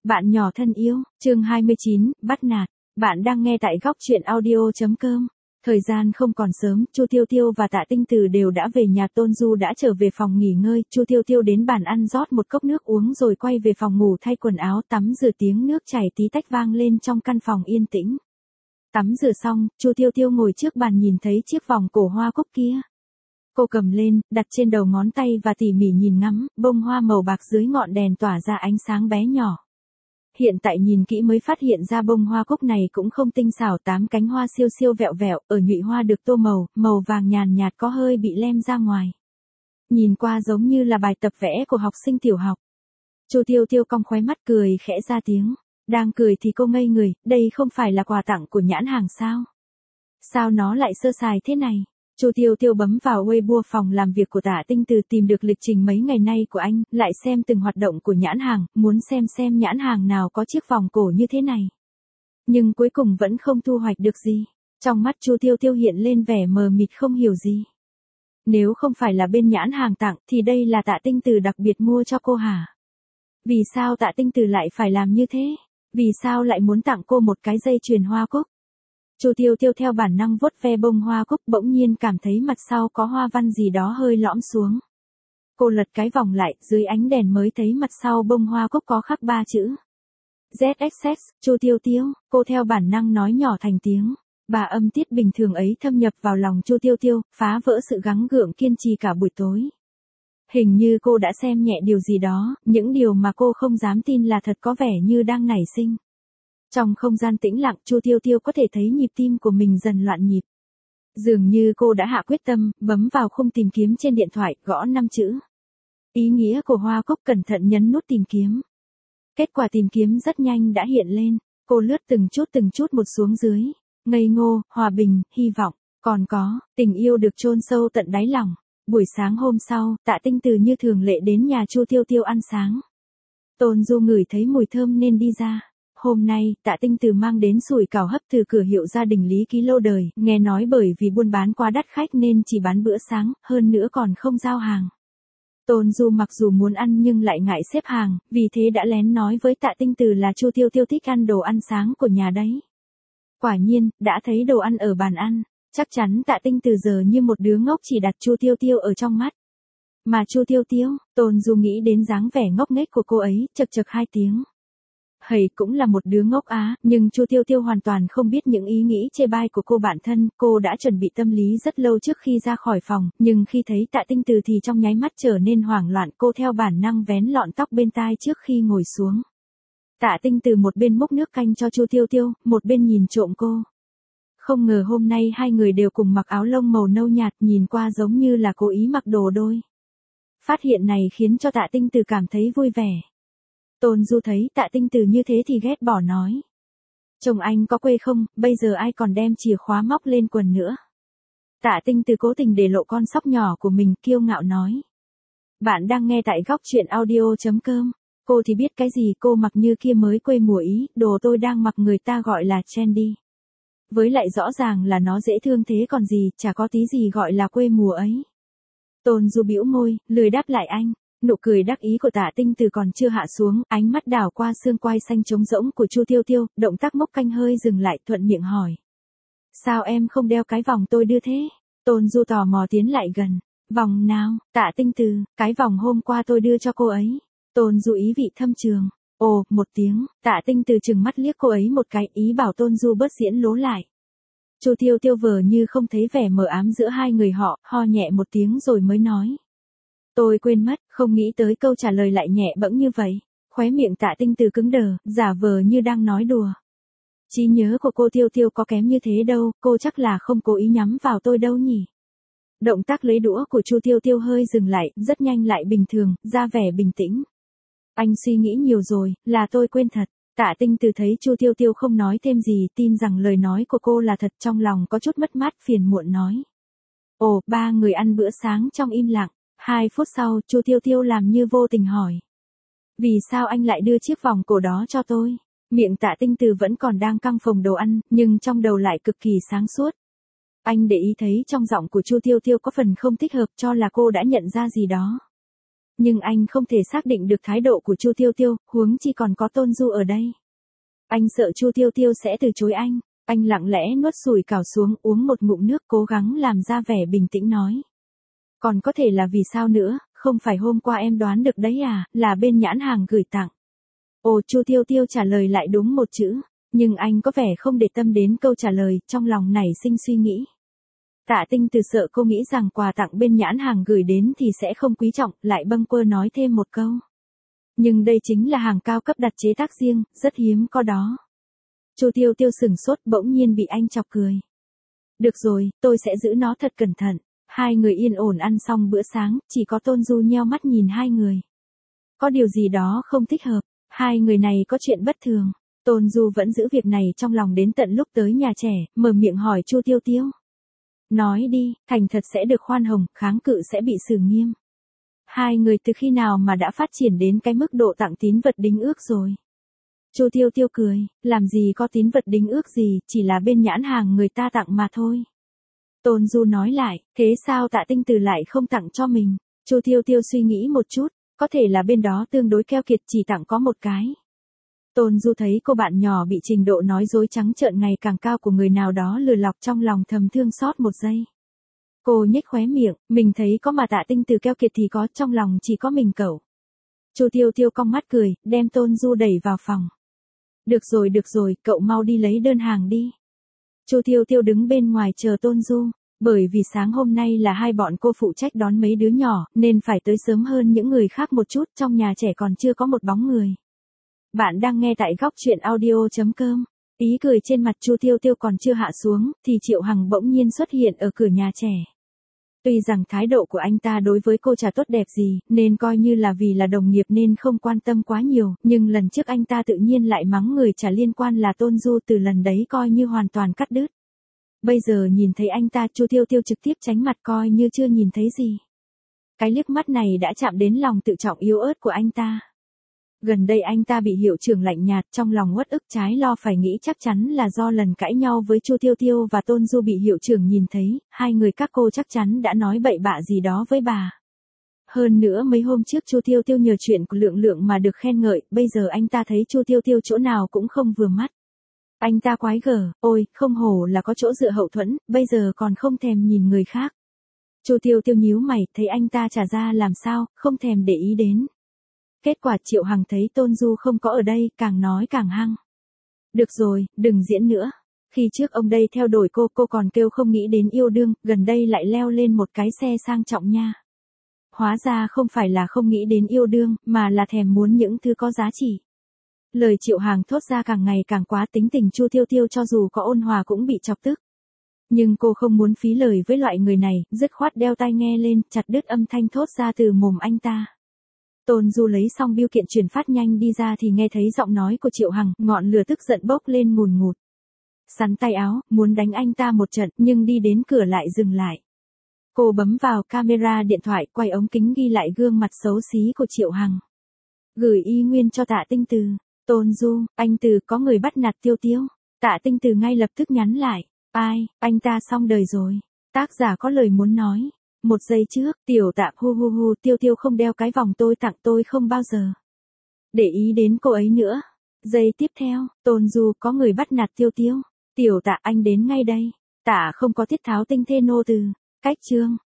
Bạn nhỏ thân yêu, chương 29, bắt nạt. Bạn đang nghe tại góc chuyện audio.com. Thời gian không còn sớm, Chu Tiêu Tiêu và Tạ Tinh Từ đều đã về nhà. Tôn Du đã trở về phòng nghỉ ngơi. Chu Tiêu Tiêu đến bàn ăn rót một cốc nước uống rồi quay về phòng ngủ thay quần áo tắm rửa, tiếng nước chảy tí tách vang lên trong căn phòng yên tĩnh. Tắm rửa xong, Chu Tiêu Tiêu ngồi trước bàn nhìn thấy chiếc vòng cổ hoa cúc kia. Cô cầm lên, đặt trên đầu ngón tay và tỉ mỉ nhìn ngắm, bông hoa màu bạc dưới ngọn đèn tỏa ra ánh sáng bé nhỏ. Hiện tại nhìn kỹ mới phát hiện ra bông hoa cúc này cũng không tinh xảo, 8 cánh hoa siêu siêu vẹo vẹo, ở nhụy hoa được tô màu vàng nhàn nhạt có hơi bị lem ra ngoài. Nhìn qua giống như là bài tập vẽ của học sinh tiểu học. Chu Tiêu Tiêu cong khóe mắt cười khẽ ra tiếng. Đang cười thì cô ngây người, đây không phải là quà tặng của nhãn hàng sao? Sao nó lại sơ sài thế này? Chu Tiêu Tiêu bấm vào Weibo phòng làm việc của Tạ Tinh Từ, tìm được lịch trình mấy ngày nay của anh, lại xem từng hoạt động của nhãn hàng, muốn xem nhãn hàng nào có chiếc vòng cổ như thế này. Nhưng cuối cùng vẫn không thu hoạch được gì. Trong mắt Chu Tiêu Tiêu hiện lên vẻ mờ mịt không hiểu gì. Nếu không phải là bên nhãn hàng tặng thì đây là Tạ Tinh Từ đặc biệt mua cho cô hả? Vì sao Tạ Tinh Từ lại phải làm như thế? Vì sao lại muốn tặng cô một cái dây chuyền hoa cúc? Chu Tiêu Tiêu theo bản năng vuốt ve bông hoa cúc, bỗng nhiên cảm thấy mặt sau có hoa văn gì đó hơi lõm xuống. Cô lật cái vòng lại, dưới ánh đèn mới thấy mặt sau bông hoa cúc có khắc 3 chữ. ZXX, Chu Tiêu Tiêu, cô theo bản năng nói nhỏ thành tiếng. Bà âm tiết bình thường ấy thâm nhập vào lòng Chu Tiêu Tiêu, phá vỡ sự gắng gượng kiên trì cả buổi tối. Hình như cô đã xem nhẹ điều gì đó, những điều mà cô không dám tin là thật có vẻ như đang nảy sinh. Trong không gian tĩnh lặng, Chu Tiêu Tiêu có thể thấy nhịp tim của mình dần loạn nhịp. Dường như cô đã hạ quyết tâm, bấm vào khung tìm kiếm trên điện thoại, gõ 5 chữ. Ý nghĩa của hoa cúc, cẩn thận nhấn nút tìm kiếm. Kết quả tìm kiếm rất nhanh đã hiện lên, cô lướt từng chút một xuống dưới. Ngây ngô, hòa bình, hy vọng, còn có, tình yêu được chôn sâu tận đáy lòng. Buổi sáng hôm sau, Tạ Tinh Từ như thường lệ đến nhà Chu Tiêu Tiêu ăn sáng. Tôn Du ngửi thấy mùi thơm nên đi ra. Hôm nay, Tạ Tinh Từ mang đến sủi cảo hấp từ cửa hiệu gia đình Lý Ký lâu đời, nghe nói bởi vì buôn bán quá đắt khách nên chỉ bán bữa sáng, hơn nữa còn không giao hàng. Tôn Du mặc dù muốn ăn nhưng lại ngại xếp hàng, vì thế đã lén nói với Tạ Tinh Từ là Chu Tiêu Tiêu thích ăn đồ ăn sáng của nhà đấy. Quả nhiên, đã thấy đồ ăn ở bàn ăn, chắc chắn Tạ Tinh Từ giờ như một đứa ngốc chỉ đặt Chu Tiêu Tiêu ở trong mắt. Mà Chu Tiêu Tiêu, Tôn Du nghĩ đến dáng vẻ ngốc nghếch của cô ấy, chậc chậc 2 tiếng. Hầy cũng là một đứa ngốc á, nhưng Chu Tiêu Tiêu hoàn toàn không biết những ý nghĩ chê bai của cô bản thân. Cô đã chuẩn bị tâm lý rất lâu trước khi ra khỏi phòng, nhưng khi thấy Tạ Tinh Từ thì trong nháy mắt trở nên hoảng loạn. Cô theo bản năng vén lọn tóc bên tai trước khi ngồi xuống. Tạ Tinh Từ một bên múc nước canh cho Chu Tiêu Tiêu, một bên nhìn trộm cô. Không ngờ hôm nay hai người đều cùng mặc áo lông màu nâu nhạt, nhìn qua giống như là cố ý mặc đồ đôi. Phát hiện này khiến cho Tạ Tinh Từ cảm thấy vui vẻ. Tôn Du thấy Tạ Tinh Từ như thế thì ghét bỏ nói. Chồng anh có quê không, bây giờ ai còn đem chìa khóa móc lên quần nữa. Tạ Tinh Từ cố tình để lộ con sóc nhỏ của mình, kiêu ngạo nói. Bạn đang nghe tại góc chuyện audio.com. Cô thì biết cái gì, cô mặc như kia mới quê mùa Ý, đồ tôi đang mặc người ta gọi là trendy. Với lại rõ ràng là nó dễ thương thế còn gì, chả có tí gì gọi là quê mùa ấy. Tôn Du bĩu môi, lười đáp lại anh. Nụ cười đắc ý của Tạ Tinh Từ còn chưa hạ xuống, ánh mắt đảo qua xương quai xanh trống rỗng của Chu Tiêu Tiêu, động tác mốc canh hơi dừng lại, thuận miệng hỏi. Sao em không đeo cái vòng tôi đưa thế? Tôn Du tò mò tiến lại gần. Vòng nào? Tạ Tinh Từ, cái vòng hôm qua tôi đưa cho cô ấy. Tôn Du ý vị thâm trường. Ồ, một tiếng, Tạ Tinh Từ trừng mắt liếc cô ấy một cái, ý bảo Tôn Du bớt diễn lố lại. Chu Tiêu Tiêu vờ như không thấy vẻ mờ ám giữa hai người họ, ho nhẹ một tiếng rồi mới nói. Tôi quên mất, không nghĩ tới câu trả lời lại nhẹ bẫng như vậy. Khóe miệng Tạ Tinh Từ cứng đờ, giả vờ như đang nói đùa. Trí nhớ của cô Tiêu Tiêu có kém như thế đâu, cô chắc là không cố ý nhắm vào tôi đâu nhỉ. Động tác lấy đũa của Chu Tiêu Tiêu hơi dừng lại, rất nhanh lại bình thường, ra vẻ bình tĩnh. Anh suy nghĩ nhiều rồi, là tôi quên thật. Tạ Tinh Từ thấy Chu Tiêu Tiêu không nói thêm gì, tin rằng lời nói của cô là thật, trong lòng có chút mất mát phiền muộn nói. Ồ, ba người ăn bữa sáng trong im lặng. 2 phút sau, Chu Tiêu Tiêu làm như vô tình hỏi. Vì sao anh lại đưa chiếc vòng cổ đó cho tôi? Miệng Tạ Tinh Từ vẫn còn đang căng phồng đồ ăn, nhưng trong đầu lại cực kỳ sáng suốt. Anh để ý thấy trong giọng của Chu Tiêu Tiêu có phần không thích hợp, cho là cô đã nhận ra gì đó. nhưng anh không thể xác định được thái độ của Chu Tiêu Tiêu, huống chi còn có Tôn Du ở đây. Anh sợ Chu Tiêu Tiêu sẽ từ chối anh lặng lẽ nuốt sủi cảo xuống, uống một ngụm nước, cố gắng làm ra vẻ bình tĩnh nói. Còn có thể là vì sao nữa, không phải hôm qua em đoán được đấy à, là bên nhãn hàng gửi tặng. Ồ, Chu Tiêu Tiêu trả lời lại đúng một chữ, nhưng anh có vẻ không để tâm đến câu trả lời, trong lòng nảy sinh suy nghĩ. Tạ Tinh Từ sợ cô nghĩ rằng quà tặng bên nhãn hàng gửi đến thì sẽ không quý trọng, lại bâng quơ nói thêm một câu. Nhưng đây chính là hàng cao cấp đặt chế tác riêng, rất hiếm có đó. Chu Tiêu Tiêu sửng sốt, bỗng nhiên bị anh chọc cười. Được rồi, tôi sẽ giữ nó thật cẩn thận. Hai người yên ổn ăn xong bữa sáng, chỉ có Tôn Du nheo mắt nhìn hai người. Có điều gì đó không thích hợp, hai người này có chuyện bất thường. Tôn Du vẫn giữ việc này trong lòng đến tận lúc tới nhà trẻ, mở miệng hỏi Chu Tiêu Tiêu. Nói đi, thành thật sẽ được khoan hồng, kháng cự sẽ bị xử nghiêm. Hai người từ khi nào mà đã phát triển đến cái mức độ tặng tín vật đính ước rồi? Chu Tiêu Tiêu cười, làm gì có tín vật đính ước gì, chỉ là bên nhãn hàng người ta tặng mà thôi. Tôn Du nói lại, thế sao Tạ Tinh Từ lại không tặng cho mình? Chu Tiêu Tiêu suy nghĩ một chút, có thể là bên đó tương đối keo kiệt, chỉ tặng có một cái. Tôn Du thấy cô bạn nhỏ bị trình độ nói dối trắng trợn ngày càng cao của người nào đó lừa lọc, trong lòng thầm thương xót một giây. Cô nhếch khóe miệng, mình thấy có mà Tạ Tinh Từ keo kiệt thì có, trong lòng chỉ có mình cậu. Chu Tiêu Tiêu cong mắt cười, đem Tôn Du đẩy vào phòng. Được rồi, cậu mau đi lấy đơn hàng đi. Chu Tiêu Tiêu đứng bên ngoài chờ Tôn Du, bởi vì sáng hôm nay là hai bọn cô phụ trách đón mấy đứa nhỏ, nên phải tới sớm hơn những người khác một chút, trong nhà trẻ còn chưa có một bóng người. Bạn đang nghe tại góc truyện audio.com. Ý cười trên mặt Chu Tiêu Tiêu còn chưa hạ xuống, thì Triệu Hằng bỗng nhiên xuất hiện ở cửa nhà trẻ. Tuy rằng thái độ của anh ta đối với cô chả tốt đẹp gì, nên coi như là vì là đồng nghiệp nên không quan tâm quá nhiều, nhưng lần trước anh ta tự nhiên lại mắng người chả liên quan là Tôn Du, từ lần đấy coi như hoàn toàn cắt đứt. Bây giờ nhìn thấy anh ta, Chu Tiêu Tiêu trực tiếp tránh mặt coi như chưa nhìn thấy gì. Cái liếc mắt này đã chạm đến lòng tự trọng yếu ớt của anh ta. Gần đây anh ta bị hiệu trưởng lạnh nhạt, trong lòng uất ức, trái lo phải nghĩ chắc chắn là do lần cãi nhau với Chu Tiêu Tiêu và Tôn Du bị hiệu trưởng nhìn thấy, hai người các cô chắc chắn đã nói bậy bạ gì đó với bà. Hơn nữa mấy hôm trước Chu Tiêu Tiêu nhờ chuyện của Lượng Lượng mà được khen ngợi, bây giờ anh ta thấy Chu Tiêu Tiêu chỗ nào cũng không vừa mắt. Anh ta quái gở, ôi, không hổ là có chỗ dựa hậu thuẫn, bây giờ còn không thèm nhìn người khác. Chu Tiêu Tiêu nhíu mày, thấy anh ta trả ra làm sao, không thèm để ý đến. Kết quả Triệu Hằng thấy Tôn Du không có ở đây, càng nói càng hăng. Được rồi, đừng diễn nữa. Khi trước ông đây theo đuổi cô còn kêu không nghĩ đến yêu đương, gần đây lại leo lên một cái xe sang trọng nha. Hóa ra không phải là không nghĩ đến yêu đương, mà là thèm muốn những thứ có giá trị. Lời Triệu Hằng thốt ra càng ngày càng quá, tính tình Chu Tiêu Tiêu cho dù có ôn hòa cũng bị chọc tức. Nhưng cô không muốn phí lời với loại người này, dứt khoát đeo tai nghe lên, chặt đứt âm thanh thốt ra từ mồm anh ta. Tôn Du lấy xong bưu kiện chuyển phát nhanh đi ra thì nghe thấy giọng nói của Triệu Hằng, ngọn lửa tức giận bốc lên ngùn ngụt. Sắn tay áo, muốn đánh anh ta một trận, nhưng đi đến cửa lại dừng lại. Cô bấm vào camera điện thoại, quay ống kính ghi lại gương mặt xấu xí của Triệu Hằng. Gửi y nguyên cho Tạ Tinh Từ. Tôn Du, anh Từ có người bắt nạt Tiêu Tiêu. Tạ Tinh Từ ngay lập tức nhắn lại. Ai, anh ta xong đời rồi. Tác giả có lời muốn nói. Một giây trước, tiểu Tạ hu, Tiêu Tiêu không đeo cái vòng tôi tặng, tôi không bao giờ để ý đến cô ấy nữa. Giây tiếp theo, Tôn Du có người bắt nạt Tiêu Tiêu. Tiểu Tạ, anh đến ngay đây. Tạ không có tiết tháo tinh thê nô từ. Cách chương.